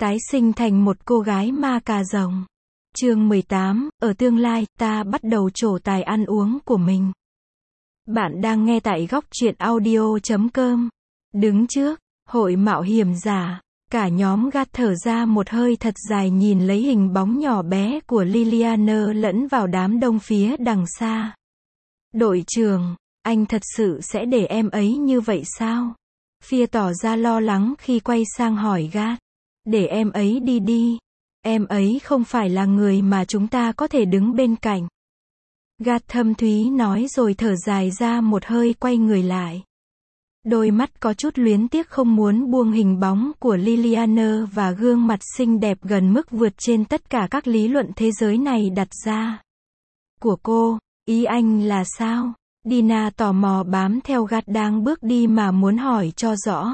Tái sinh thành một cô gái ma cà rồng. Chương 18, ở tương lai, ta bắt đầu trổ tài ăn uống của mình. Bạn đang nghe tại góc truyện audio.com. Đứng trước hội mạo hiểm giả, cả nhóm gạt thở ra một hơi thật dài nhìn lấy hình bóng nhỏ bé của Liliana lẫn vào đám đông phía đằng xa. Đội trưởng, anh thật sự sẽ để em ấy như vậy sao? Fia tỏ ra lo lắng khi quay sang hỏi Gad. Để em ấy đi đi. Em ấy không phải là người mà chúng ta có thể đứng bên cạnh. Gad thâm thúy nói rồi thở dài ra một hơi quay người lại. Đôi mắt có chút luyến tiếc không muốn buông hình bóng của Liliana và gương mặt xinh đẹp gần mức vượt trên tất cả các lý luận thế giới này đặt ra. Của cô, ý anh là sao? Dina tò mò bám theo Gad đang bước đi mà muốn hỏi cho rõ.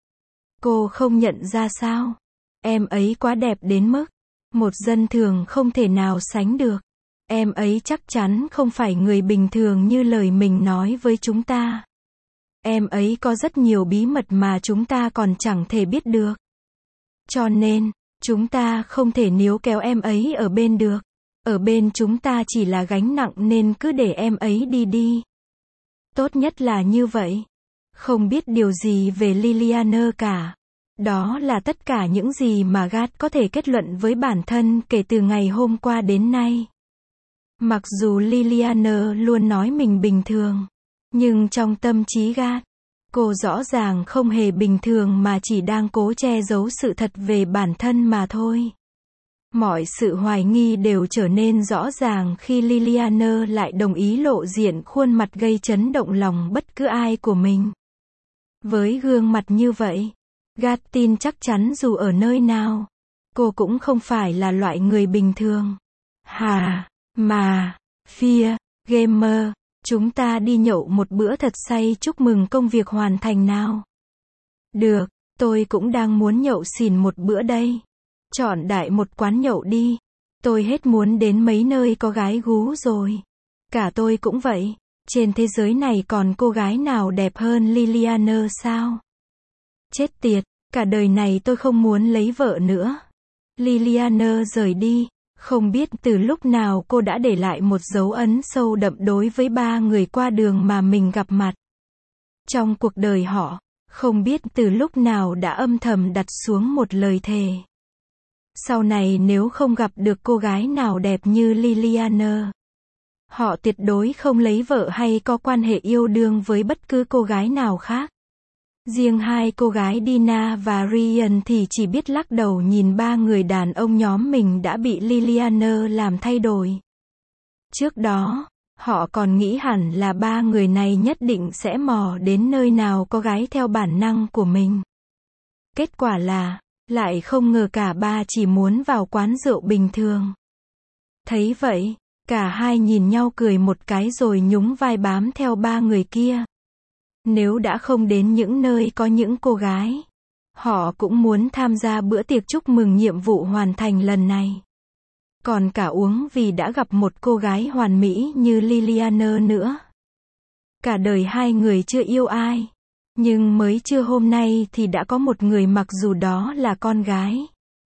Cô không nhận ra sao? Em ấy quá đẹp đến mức một dân thường không thể nào sánh được. Em ấy chắc chắn không phải người bình thường như lời mình nói với chúng ta. Em ấy có rất nhiều bí mật mà chúng ta còn chẳng thể biết được. Cho nên, chúng ta không thể níu kéo em ấy ở bên được. Ở bên chúng ta chỉ là gánh nặng nên cứ để em ấy đi đi. Tốt nhất là như vậy. Không biết điều gì về Liliana cả. Đó là tất cả những gì mà Gad có thể kết luận với bản thân kể từ ngày hôm qua đến nay. Mặc dù Liliana luôn nói mình bình thường, nhưng trong tâm trí Gad, cô rõ ràng không hề bình thường mà chỉ đang cố che giấu sự thật về bản thân mà thôi. Mọi sự hoài nghi đều trở nên rõ ràng khi Liliana lại đồng ý lộ diện khuôn mặt gây chấn động lòng bất cứ ai của mình. Với gương mặt như vậy, Gad tin chắc chắn dù ở nơi nào, cô cũng không phải là loại người bình thường. Fia, gamer, chúng ta đi nhậu một bữa thật say chúc mừng công việc hoàn thành nào. Được, tôi cũng đang muốn nhậu xỉn một bữa đây. Chọn đại một quán nhậu đi. Tôi hết muốn đến mấy nơi có gái gú rồi. Cả tôi cũng vậy. Trên thế giới này còn cô gái nào đẹp hơn Liliana sao? Chết tiệt, cả đời này tôi không muốn lấy vợ nữa. Liliana rời đi. Không biết từ lúc nào cô đã để lại một dấu ấn sâu đậm đối với ba người qua đường mà mình gặp mặt. Trong cuộc đời họ, không biết từ lúc nào đã âm thầm đặt xuống một lời thề. Sau này nếu không gặp được cô gái nào đẹp như Liliana, họ tuyệt đối không lấy vợ hay có quan hệ yêu đương với bất cứ cô gái nào khác. Riêng hai cô gái Dina và Ryan thì chỉ biết lắc đầu nhìn ba người đàn ông nhóm mình đã bị Liliana làm thay đổi. Trước đó, họ còn nghĩ hẳn là ba người này nhất định sẽ mò đến nơi nào có gái theo bản năng của mình. Kết quả là, lại không ngờ cả ba chỉ muốn vào quán rượu bình thường. Thấy vậy, cả hai nhìn nhau cười một cái rồi nhún vai bám theo ba người kia. Nếu đã không đến những nơi có những cô gái, họ cũng muốn tham gia bữa tiệc chúc mừng nhiệm vụ hoàn thành lần này. Còn cả uống vì đã gặp một cô gái hoàn mỹ như Liliana nữa. Cả đời hai người chưa yêu ai, nhưng mới trưa hôm nay thì đã có một người mặc dù đó là con gái.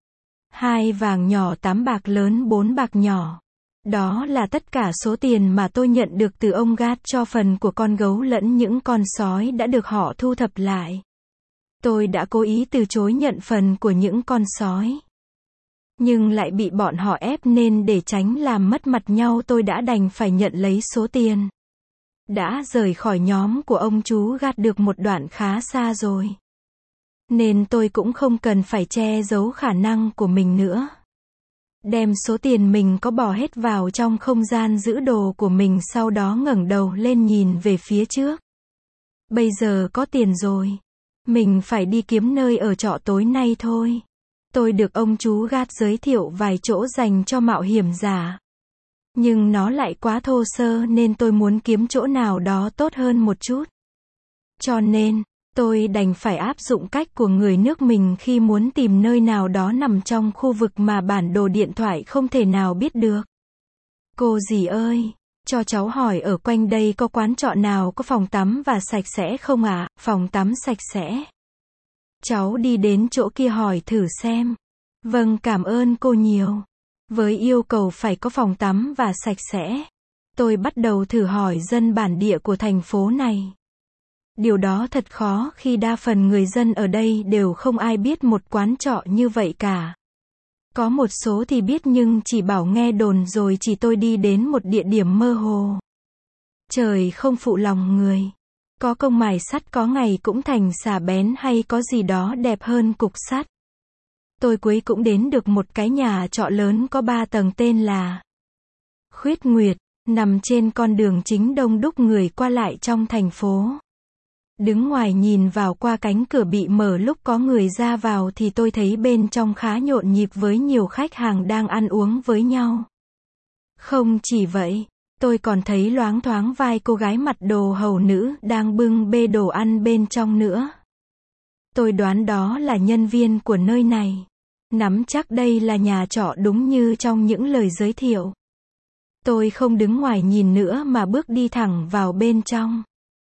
2 vàng nhỏ 8 bạc lớn 4 bạc nhỏ. Đó là tất cả số tiền mà tôi nhận được từ ông Gad cho phần của con gấu lẫn những con sói đã được họ thu thập lại. Tôi đã cố ý từ chối nhận phần của những con sói, nhưng lại bị bọn họ ép nên để tránh làm mất mặt nhau tôi đã đành phải nhận lấy số tiền. Đã rời khỏi nhóm của ông chú Gad được một đoạn khá xa rồi, nên tôi cũng không cần phải che giấu khả năng của mình nữa. Đem số tiền mình có bỏ hết vào trong không gian giữ đồ của mình, sau đó ngẩng đầu lên nhìn về phía trước. Bây giờ có tiền rồi, mình phải đi kiếm nơi ở trọ tối nay thôi. Tôi được ông chú Gad giới thiệu vài chỗ dành cho mạo hiểm giả, nhưng nó lại quá thô sơ nên tôi muốn kiếm chỗ nào đó tốt hơn một chút. Cho nên, tôi đành phải áp dụng cách của người nước mình khi muốn tìm nơi nào đó nằm trong khu vực mà bản đồ điện thoại không thể nào biết được. Cô dì ơi, cho cháu hỏi ở quanh đây có quán trọ nào có phòng tắm và sạch sẽ không ạ? Phòng tắm sạch sẽ. Cháu đi đến chỗ kia hỏi thử xem. Vâng, cảm ơn cô nhiều. Với yêu cầu phải có phòng tắm và sạch sẽ, tôi bắt đầu thử hỏi dân bản địa của thành phố này. Điều đó thật khó khi đa phần người dân ở đây đều không ai biết một quán trọ như vậy cả. Có một số thì biết nhưng chỉ bảo nghe đồn rồi chỉ tôi đi đến một địa điểm mơ hồ. Trời không phụ lòng người. Có công mài sắt có ngày cũng thành xà bén hay có gì đó đẹp hơn cục sắt. Tôi cuối cũng đến được một cái nhà trọ lớn có 3 tầng tên là Khuyết Nguyệt, nằm trên con đường chính đông đúc người qua lại trong thành phố. Đứng ngoài nhìn vào qua cánh cửa bị mở lúc có người ra vào thì tôi thấy bên trong khá nhộn nhịp với nhiều khách hàng đang ăn uống với nhau. Không chỉ vậy, tôi còn thấy loáng thoáng vài cô gái mặc đồ hầu nữ đang bưng bê đồ ăn bên trong nữa. Tôi đoán đó là nhân viên của nơi này. Nắm chắc đây là nhà trọ đúng như trong những lời giới thiệu. Tôi không đứng ngoài nhìn nữa mà bước đi thẳng vào bên trong.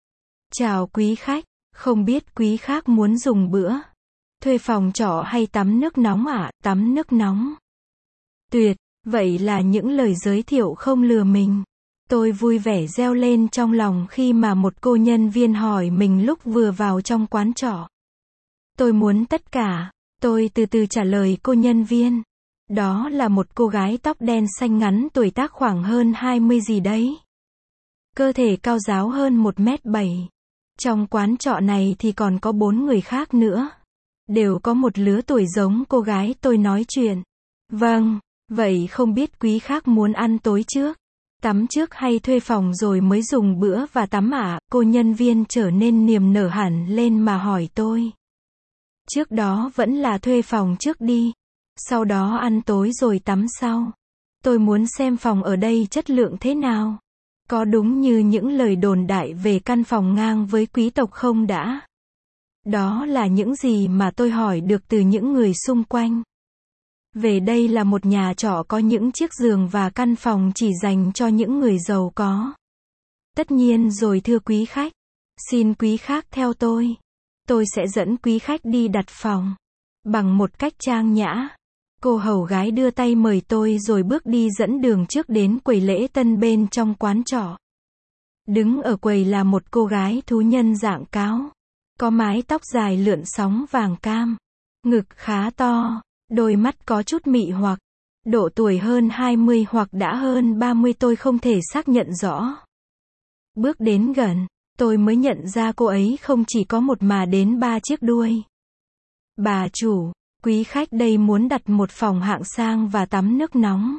Chào quý khách, không biết quý khách muốn dùng bữa, thuê phòng trọ hay tắm nước nóng ạ? Tắm nước nóng. Tuyệt, vậy là những lời giới thiệu không lừa mình. Tôi vui vẻ reo lên trong lòng khi mà một cô nhân viên hỏi mình lúc vừa vào trong quán trọ. Tôi muốn tất cả, tôi từ từ trả lời cô nhân viên. Đó là một cô gái tóc đen xanh ngắn tuổi tác khoảng hơn 20 gì đấy. Cơ thể cao ráo hơn 1m7. Trong quán trọ này thì còn có 4 người khác nữa. Đều có một lứa tuổi giống cô gái tôi nói chuyện. Vâng, vậy không biết quý khác muốn ăn tối trước, tắm trước hay thuê phòng rồi mới dùng bữa và tắm ạ? Cô nhân viên trở nên niềm nở hẳn lên mà hỏi tôi. Trước đó vẫn là thuê phòng trước đi. Sau đó ăn tối rồi tắm sau. Tôi muốn xem phòng ở đây chất lượng thế nào. Có đúng như những lời đồn đại về căn phòng ngang với quý tộc không đã? Đó là những gì mà tôi hỏi được từ những người xung quanh. Về đây là một nhà trọ có những chiếc giường và căn phòng chỉ dành cho những người giàu có. Tất nhiên rồi thưa quý khách. Xin quý khách theo tôi. Tôi sẽ dẫn quý khách đi đặt phòng. Bằng một cách trang nhã. Cô hầu gái đưa tay mời tôi rồi bước đi dẫn đường trước đến quầy lễ tân bên trong quán trọ. Đứng ở quầy là một cô gái thú nhân dạng cáo. Có mái tóc dài lượn sóng vàng cam. Ngực khá to. Đôi mắt có chút mị hoặc. Độ tuổi hơn 20 hoặc đã hơn 30 tôi không thể xác nhận rõ. Bước đến gần, tôi mới nhận ra cô ấy không chỉ có một mà đến 3 chiếc đuôi. Bà chủ, quý khách đây muốn đặt một phòng hạng sang và tắm nước nóng.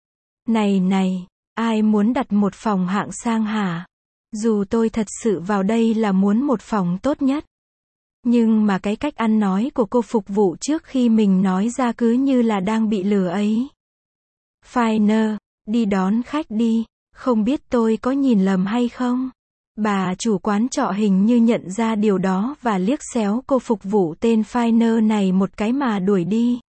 Này này, ai muốn đặt một phòng hạng sang hả? Dù tôi thật sự vào đây là muốn một phòng tốt nhất. Nhưng mà cái cách ăn nói của cô phục vụ trước khi mình nói ra cứ như là đang bị lừa ấy. Finer, đi đón khách đi, không biết tôi có nhìn lầm hay không? Bà chủ quán trọ hình như nhận ra điều đó và liếc xéo cô phục vụ tên Finer này một cái mà đuổi đi.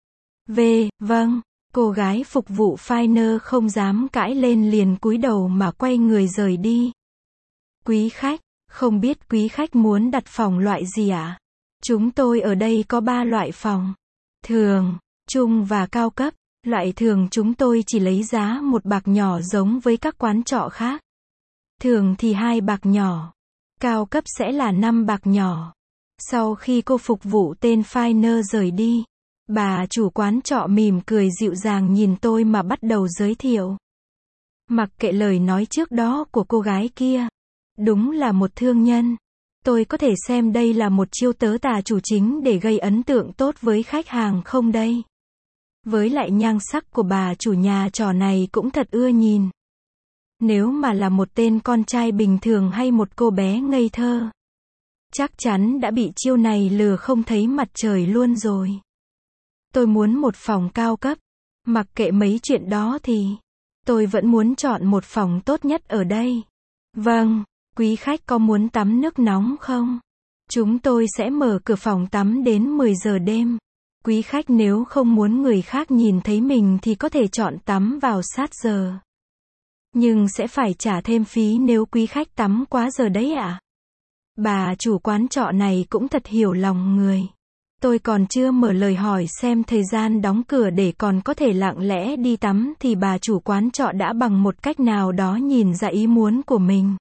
Vâng, cô gái phục vụ Finer không dám cãi lên liền cúi đầu mà quay người rời đi. Quý khách, không biết quý khách muốn đặt phòng loại gì ạ? Chúng tôi ở đây có 3 loại phòng. Thường, trung và cao cấp. Loại thường chúng tôi chỉ lấy giá 1 bạc nhỏ giống với các quán trọ khác. Thường thì 2 bạc nhỏ. Cao cấp sẽ là 5 bạc nhỏ. Sau khi cô phục vụ tên Finer rời đi, bà chủ quán trọ mỉm cười dịu dàng nhìn tôi mà bắt đầu giới thiệu. Mặc kệ lời nói trước đó của cô gái kia. Đúng là một thương nhân. Tôi có thể xem đây là một chiêu tớ tà chủ chính để gây ấn tượng tốt với khách hàng không đây? Với lại nhan sắc của bà chủ nhà trọ này cũng thật ưa nhìn. Nếu mà là một tên con trai bình thường hay một cô bé ngây thơ, chắc chắn đã bị chiêu này lừa không thấy mặt trời luôn rồi. Tôi muốn một phòng cao cấp. Mặc kệ mấy chuyện đó thì tôi vẫn muốn chọn một phòng tốt nhất ở đây. Vâng, quý khách có muốn tắm nước nóng không? Chúng tôi sẽ mở cửa phòng tắm đến 10 giờ đêm. Quý khách nếu không muốn người khác nhìn thấy mình thì có thể chọn tắm vào sát giờ. Nhưng sẽ phải trả thêm phí nếu quý khách tắm quá giờ đấy ạ. Bà chủ quán trọ này cũng thật hiểu lòng người. Tôi còn chưa mở lời hỏi xem thời gian đóng cửa để còn có thể lặng lẽ đi tắm thì bà chủ quán trọ đã bằng một cách nào đó nhìn ra ý muốn của mình.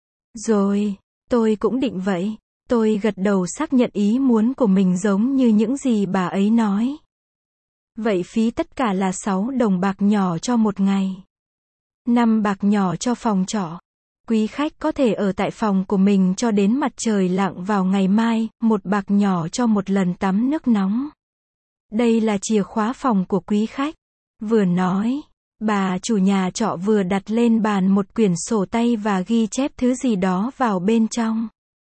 Rồi, tôi cũng định vậy. Tôi gật đầu xác nhận ý muốn của mình giống như những gì bà ấy nói. Vậy phí tất cả là 6 đồng bạc nhỏ cho một ngày. 5 bạc nhỏ cho phòng trọ. Quý khách có thể ở tại phòng của mình cho đến mặt trời lặn vào ngày mai, 1 bạc nhỏ cho một lần tắm nước nóng. Đây là chìa khóa phòng của quý khách. Vừa nói, bà chủ nhà trọ vừa đặt lên bàn một quyển sổ tay và ghi chép thứ gì đó vào bên trong.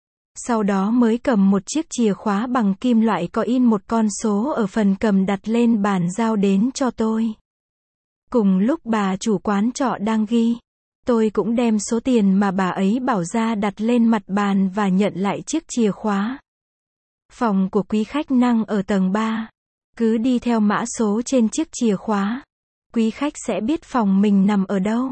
Sau đó mới cầm một chiếc chìa khóa bằng kim loại có in một con số ở phần cầm đặt lên bàn giao đến cho tôi. Cùng lúc bà chủ quán trọ đang ghi, tôi cũng đem số tiền mà bà ấy bảo ra đặt lên mặt bàn và nhận lại chiếc chìa khóa. Phòng của quý khách năng ở tầng 3. Cứ đi theo mã số trên chiếc chìa khóa. Quý khách sẽ biết phòng mình nằm ở đâu.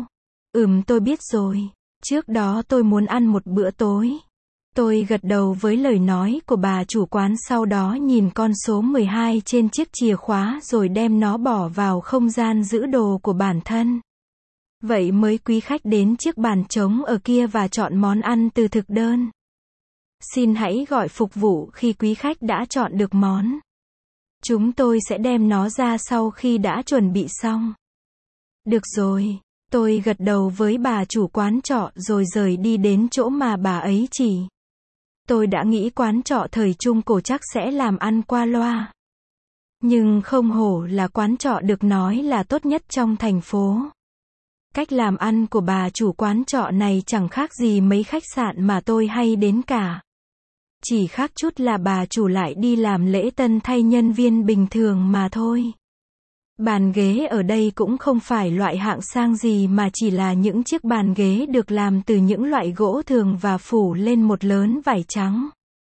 Tôi biết rồi. Trước đó tôi muốn ăn một bữa tối. Tôi gật đầu với lời nói của bà chủ quán, sau đó nhìn con số 12 trên chiếc chìa khóa rồi đem nó bỏ vào không gian giữ đồ của bản thân. Vậy mới quý khách đến chiếc bàn trống ở kia và chọn món ăn từ thực đơn. Xin hãy gọi phục vụ khi quý khách đã chọn được món. Chúng tôi sẽ đem nó ra sau khi đã chuẩn bị xong. Được rồi, tôi gật đầu với bà chủ quán trọ rồi rời đi đến chỗ mà bà ấy chỉ. Tôi đã nghĩ quán trọ thời Trung Cổ chắc sẽ làm ăn qua loa. Nhưng không hổ là quán trọ được nói là tốt nhất trong thành phố. Cách làm ăn của bà chủ quán trọ này chẳng khác gì mấy khách sạn mà tôi hay đến cả. Chỉ khác chút là bà chủ lại đi làm lễ tân thay nhân viên bình thường mà thôi. Bàn ghế ở đây cũng không phải loại hạng sang gì mà chỉ là những chiếc bàn ghế được làm từ những loại gỗ thường và phủ lên một lớn vải trắng.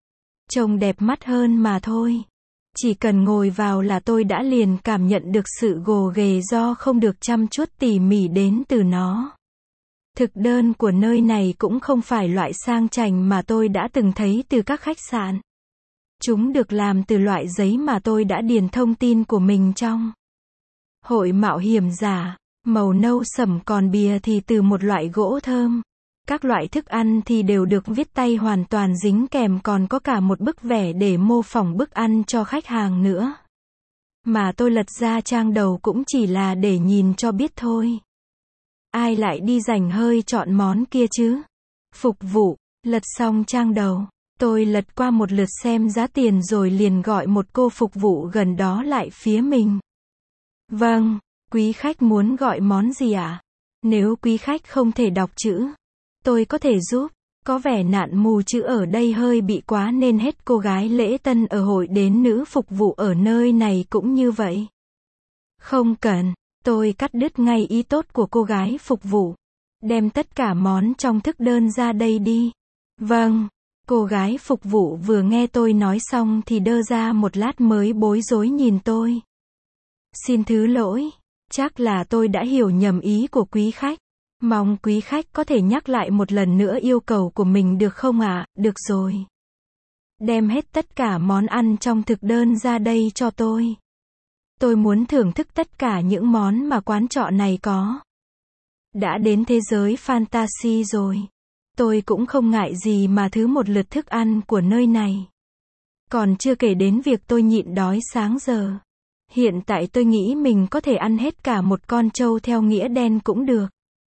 Trông đẹp mắt hơn mà thôi. Chỉ cần ngồi vào là tôi đã liền cảm nhận được sự gồ ghề do không được chăm chút tỉ mỉ đến từ nó. Thực đơn của nơi này cũng không phải loại sang chảnh mà tôi đã từng thấy từ các khách sạn. Chúng được làm từ loại giấy mà tôi đã điền thông tin của mình trong. Hội mạo hiểm giả, màu nâu sẫm, còn bìa thì từ một loại gỗ thơm. Các loại thức ăn thì đều được viết tay hoàn toàn dính kèm, còn có cả một bức vẽ để mô phỏng bức ăn cho khách hàng nữa. Mà tôi lật ra trang đầu cũng chỉ là để nhìn cho biết thôi. Ai lại đi dành hơi chọn món kia chứ? Phục vụ, lật xong trang đầu, tôi lật qua một lượt xem giá tiền rồi liền gọi một cô phục vụ gần đó lại phía mình. Vâng, quý khách muốn gọi món gì ạ? Nếu quý khách không thể đọc chữ, tôi có thể giúp. Có vẻ nạn mù chữ ở đây hơi bị quá nên hết cô gái lễ tân ở hội đến nữ phục vụ ở nơi này cũng như vậy. Không cần, tôi cắt đứt ngay ý tốt của cô gái phục vụ. Đem tất cả món trong thức đơn ra đây đi. Vâng, cô gái phục vụ vừa nghe tôi nói xong thì đơ ra một lát mới bối rối nhìn tôi. Xin thứ lỗi, chắc là tôi đã hiểu nhầm ý của quý khách. Mong quý khách có thể nhắc lại một lần nữa yêu cầu của mình được không ạ? Được rồi. Đem hết tất cả món ăn trong thực đơn ra đây cho tôi. Tôi muốn thưởng thức tất cả những món mà quán trọ này có. Đã đến thế giới fantasy rồi. Tôi cũng không ngại gì mà thứ một lượt thức ăn của nơi này. Còn chưa kể đến việc tôi nhịn đói sáng giờ. Hiện tại tôi nghĩ mình có thể ăn hết cả một con trâu theo nghĩa đen cũng được.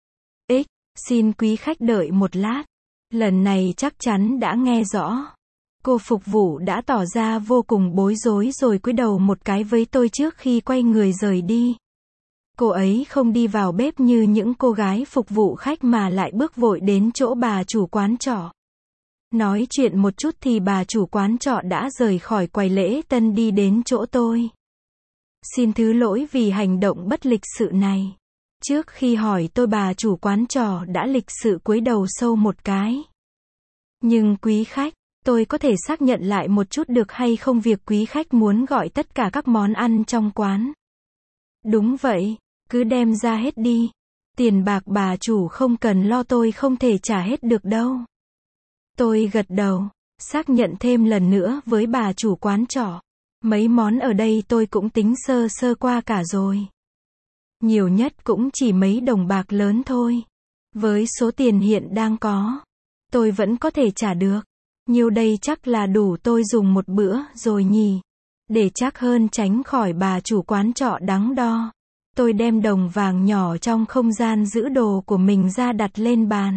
Xin quý khách đợi một lát. Lần này chắc chắn đã nghe rõ. Cô phục vụ đã tỏ ra vô cùng bối rối rồi cúi đầu một cái với tôi trước khi quay người rời đi. Cô ấy không đi vào bếp như những cô gái phục vụ khách mà lại bước vội đến chỗ bà chủ quán trọ. Nói chuyện một chút thì bà chủ quán trọ đã rời khỏi quầy lễ tân đi đến chỗ tôi. Xin thứ lỗi vì hành động bất lịch sự này. Trước khi hỏi tôi, bà chủ quán trọ đã lịch sự cúi đầu sâu một cái. Nhưng quý khách, tôi có thể xác nhận lại một chút được hay không việc quý khách muốn gọi tất cả các món ăn trong quán? Đúng vậy, cứ đem ra hết đi. Tiền bạc bà chủ không cần lo, tôi không thể trả hết được đâu. Tôi gật đầu, xác nhận thêm lần nữa với bà chủ quán trọ. Mấy món ở đây tôi cũng tính sơ sơ qua cả rồi. Nhiều nhất cũng chỉ mấy đồng bạc lớn thôi. Với số tiền hiện đang có, tôi vẫn có thể trả được. Nhiêu đây chắc là đủ tôi dùng một bữa rồi nhỉ. Để chắc hơn tránh khỏi bà chủ quán trọ đắn đo, tôi đem đồng vàng nhỏ trong không gian giữ đồ của mình ra đặt lên bàn.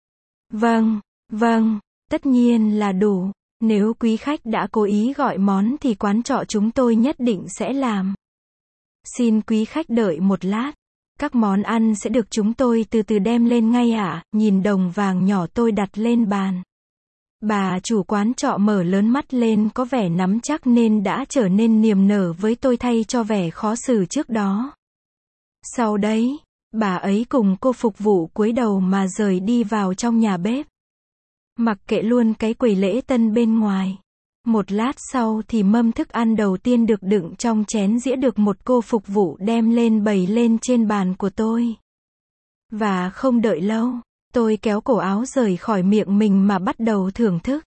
Vâng, tất nhiên là đủ. Nếu quý khách đã cố ý gọi món thì quán trọ chúng tôi nhất định sẽ làm. Xin quý khách đợi một lát. Các món ăn sẽ được chúng tôi từ từ đem lên ngay ạ. Nhìn đồng vàng nhỏ tôi đặt lên bàn. Bà chủ quán trọ mở lớn mắt lên, có vẻ nắm chắc nên đã trở nên niềm nở với tôi thay cho vẻ khó xử trước đó. Sau đấy, bà ấy cùng cô phục vụ cúi đầu mà rời đi vào trong nhà bếp. Mặc kệ luôn cái quầy lễ tân bên ngoài. Một lát sau thì mâm thức ăn đầu tiên được đựng trong chén dĩa được một cô phục vụ đem lên bày lên trên bàn của tôi. Và không đợi lâu, tôi kéo cổ áo rời khỏi miệng mình mà bắt đầu thưởng thức.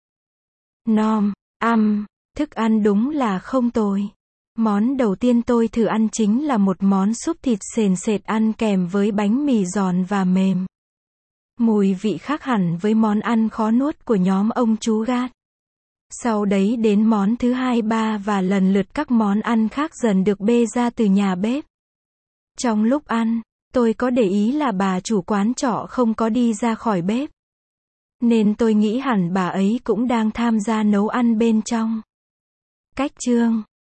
Thức ăn đúng là không tồi. Món đầu tiên tôi thử ăn chính là một món súp thịt sền sệt ăn kèm với bánh mì giòn và mềm. Mùi vị khác hẳn với món ăn khó nuốt của nhóm ông chú Gát. Sau đấy đến món thứ 2, 3 và lần lượt các món ăn khác dần được bê ra từ nhà bếp. Trong lúc ăn, tôi có để ý là bà chủ quán trọ không có đi ra khỏi bếp. Nên tôi nghĩ hẳn bà ấy cũng đang tham gia nấu ăn bên trong. Cách chương